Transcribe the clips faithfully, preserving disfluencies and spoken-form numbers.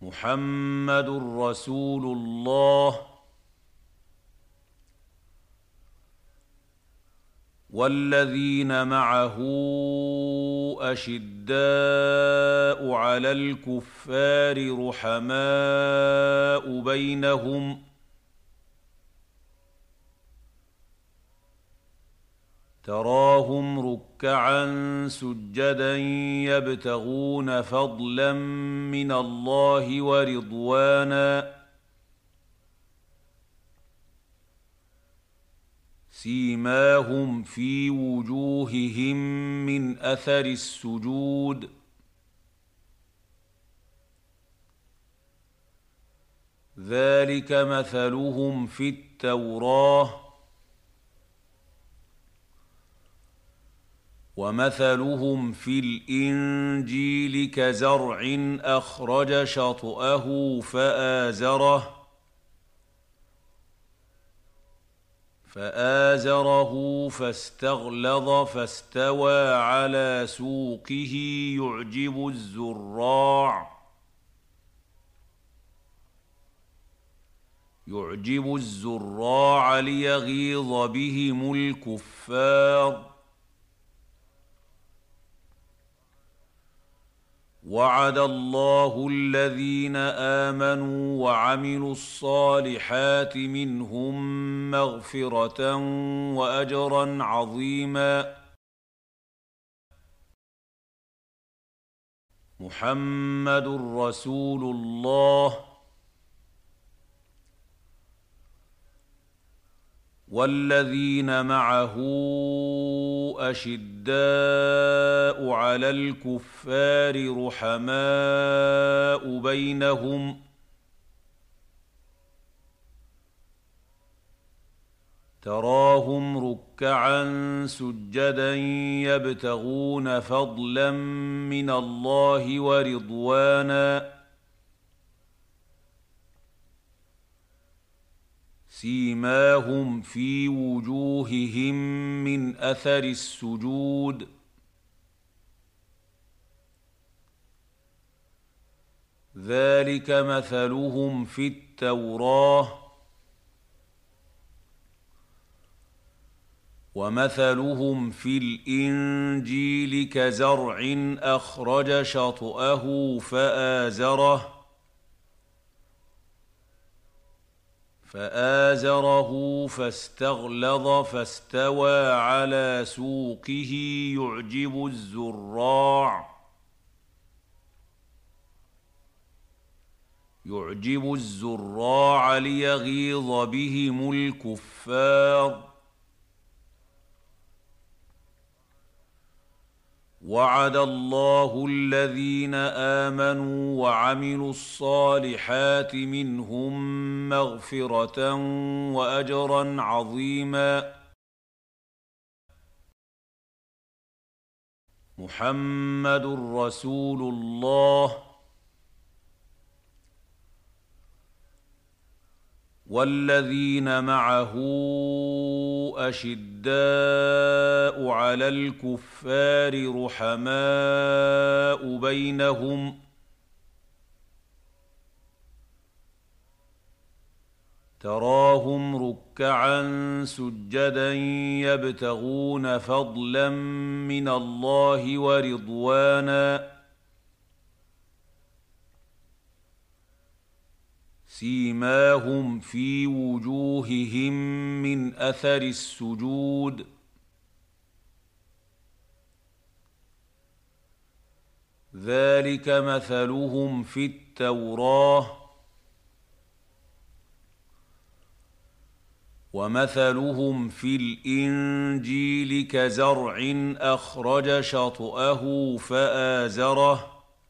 محمد رسول الله. والذين معه أشداء على الكفار رحماء بينهم تراهم ركعا سجدا يبتغون فضلا من الله ورضوانا سيماهم في وجوههم من أثر السجود ذلك مثلهم في التوراة ومثلهم في الإنجيل كزرع أخرج شطأه فآزره فآزره فاستغلظ فاستوى على سوقه يعجب الزراع يعجب الزراع ليغيظ بهم الكفار وعد الله الذين آمنوا وعملوا الصالحات منهم مغفرة وأجرا عظيما. محمد رسول الله. والذين معه أشداء على الكفار رحماء بينهم تراهم ركعا سجدا يبتغون فضلا من الله ورضوانا سيماهم في وجوههم من أثر السجود ذلك مثلهم في التوراة ومثلهم في الإنجيل كزرع أخرج شطأه فآزره فآزره فاستغلظ فاستوى على سوقه يعجب الزراع يعجب الزراع ليغيظ بهم الكفار وعد الله الذين آمنوا وعملوا الصالحات منهم مغفرة وأجرا عظيما. محمد رسول الله. والذين معه أشداء على الكفار رحماء بينهم تراهم ركعا سجدا يبتغون فضلا من الله ورضوانا سيماهم في وجوههم من أثر السجود ذلك مثلهم في التوراة ومثلهم في الإنجيل كزرع أخرج شطأه فآزره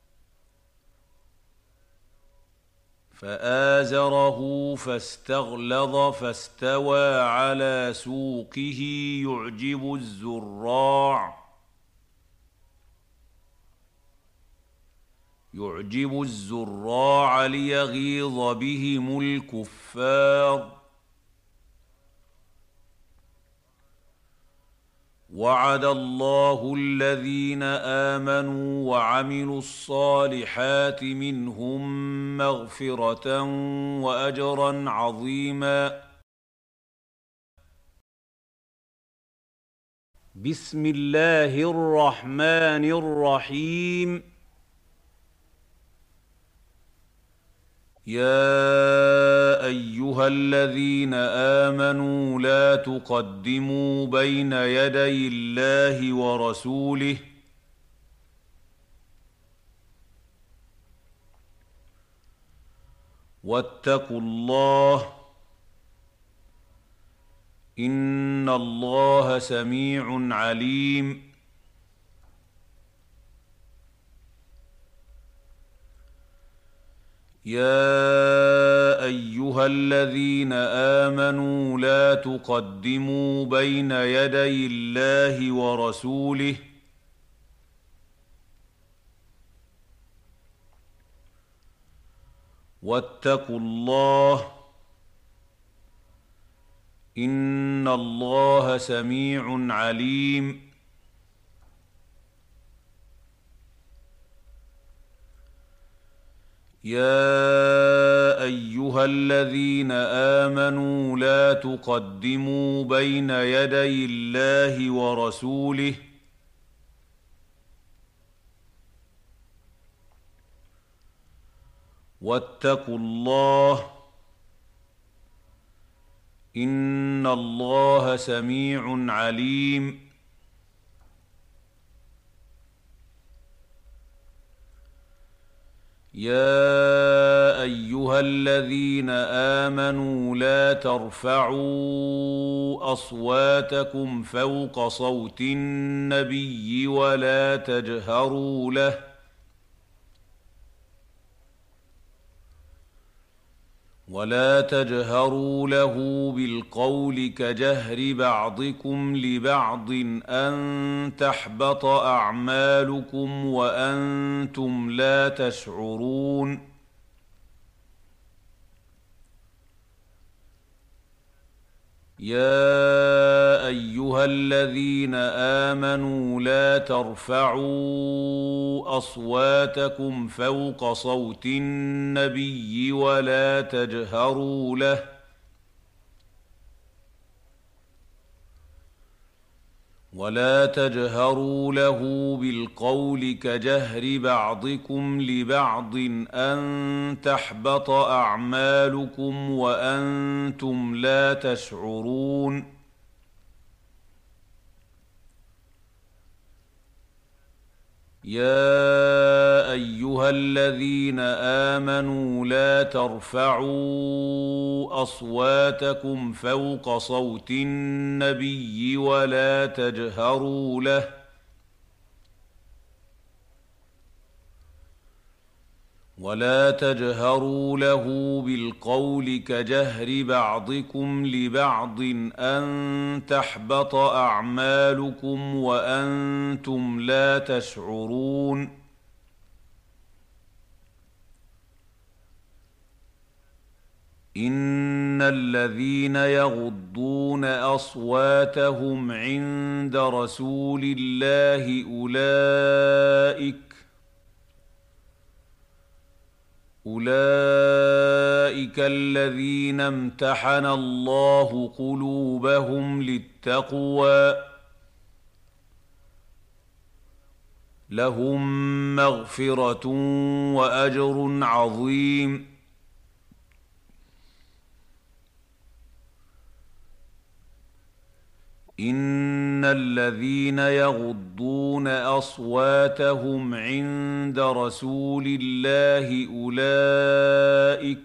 فآزره فاستغلظ فاستوى على سوقه يعجب الزراع يعجب الزراع ليغيظ بهم الكفار وعد الله الذين آمنوا وعملوا الصالحات منهم مغفرة وأجرا عظيما. بسم الله الرحمن الرحيم. يا أيها الذين آمنوا لا تقدموا بين يدي الله ورسوله واتقوا الله إن الله سميع عليم. يا أيها الذين آمنوا لا تقدموا بين يدي الله ورسوله واتقوا الله إن الله سميع عليم. يا أيها الذين آمنوا لا تقدموا بين يدي الله ورسوله واتقوا الله إن الله سميع عليم. يا أيها الذين آمنوا لا ترفعوا أصواتكم فوق صوت النبي ولا تجهروا له ولا تجهروا له بالقول كجهر بعضكم لبعض أن تحبط أعمالكم وأنتم لا تشعرون. يا أيها الذين آمنوا لا ترفعوا أصواتكم فوق صوت النبي ولا تجهروا له ولا تجهروا له بالقول كجهر بعضكم لبعض أن تحبط أعمالكم وأنتم لا تشعرون. يا أيها الذين آمنوا لا ترفعوا أصواتكم فوق صوت النبي ولا تجهروا له ولا تجهروا له بالقول كجهر بعضكم لبعض أن تحبط أعمالكم وأنتم لا تشعرون. إن الذين يغضون أصواتهم عند رسول الله أولئك أولئك الذين امتحن الله قلوبهم للتقوى لهم مغفرة وأجر عظيم. إن الذين يغضون أصواتهم عند رسول الله أولئك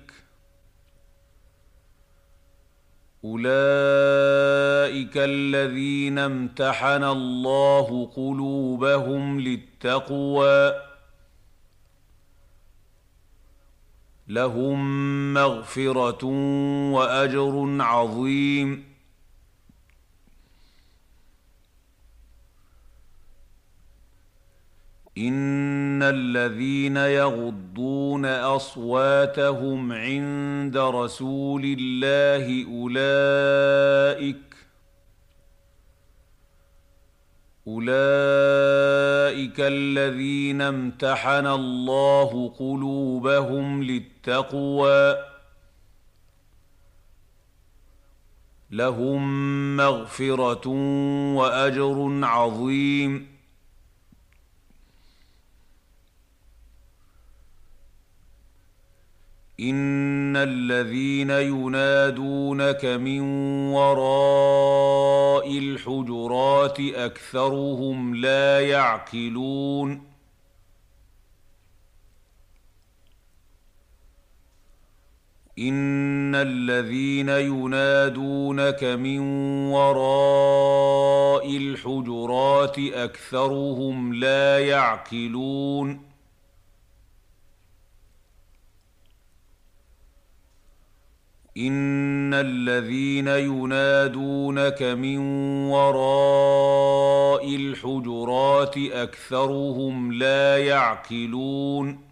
أولئك الذين امتحن الله قلوبهم للتقوى لهم مغفرة وأجر عظيم. إن الذين يغضون أصواتهم عند رسول الله أولئك اولئك الذين امتحن الله قلوبهم للتقوى لهم مغفرة وأجر عظيم. إن الذين ينادونك من وراء الحجرات أكثرهم لا يعقلون. إن الذين ينادونك من وراء الحجرات أكثرهم لا يعقلون. إن الذين ينادونك من وراء الحجرات أكثرهم لا يعقلون.